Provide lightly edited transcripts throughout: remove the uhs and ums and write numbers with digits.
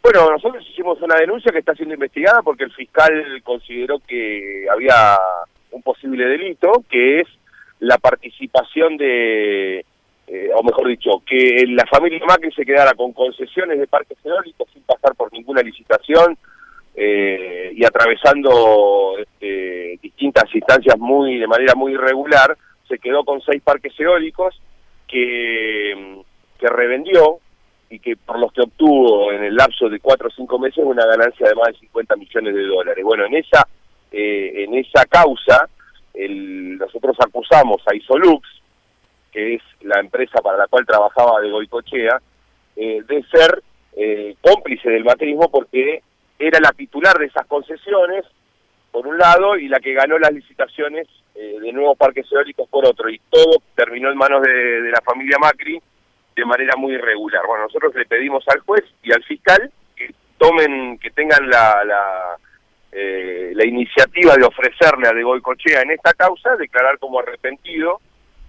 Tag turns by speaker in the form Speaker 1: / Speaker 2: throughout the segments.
Speaker 1: Bueno, nosotros hicimos una denuncia que está siendo investigada porque el fiscal consideró que había un posible delito, que es la participación de, o mejor dicho, que la familia Macri se quedara con concesiones de parques eólicos sin pasar por ninguna licitación y atravesando distintas instancias de manera muy irregular. Se quedó con 6 parques eólicos que revendió y que por los que obtuvo en el lapso de 4 o 5 meses una ganancia de más de 50 millones de dólares. Bueno, en esa causa nosotros acusamos a Isolux, que es la empresa para la cual trabajaba de Goicoechea, de ser cómplice del macrismo porque era la titular de esas concesiones, por un lado, y la que ganó las licitaciones de nuevos parques eólicos por otro, y todo terminó en manos de la familia Macri de manera muy irregular. Bueno, nosotros le pedimos al juez y al fiscal que tengan la iniciativa de ofrecerle a de Goicoechea en esta causa, declarar como arrepentido,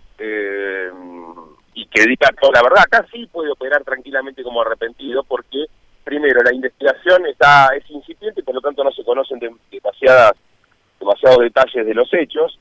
Speaker 1: y que diga toda la verdad. Acá sí puede operar tranquilamente como arrepentido porque, primero, la investigación es incipiente y por lo tanto no se conocen demasiados detalles de los hechos,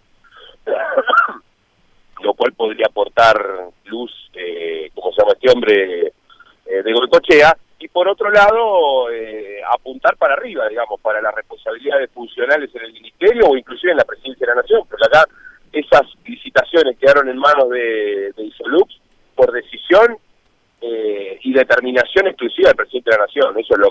Speaker 1: lo cual podría aportar luz, como se llama este hombre, de Goicoechea, y por otro lado, apuntar para arriba, digamos, para las responsabilidades funcionales en el ministerio o inclusive en la presidencia de la Nación, porque acá esas licitaciones quedaron en manos de Isolux por decisión y determinación exclusiva del presidente de la Nación. Eso es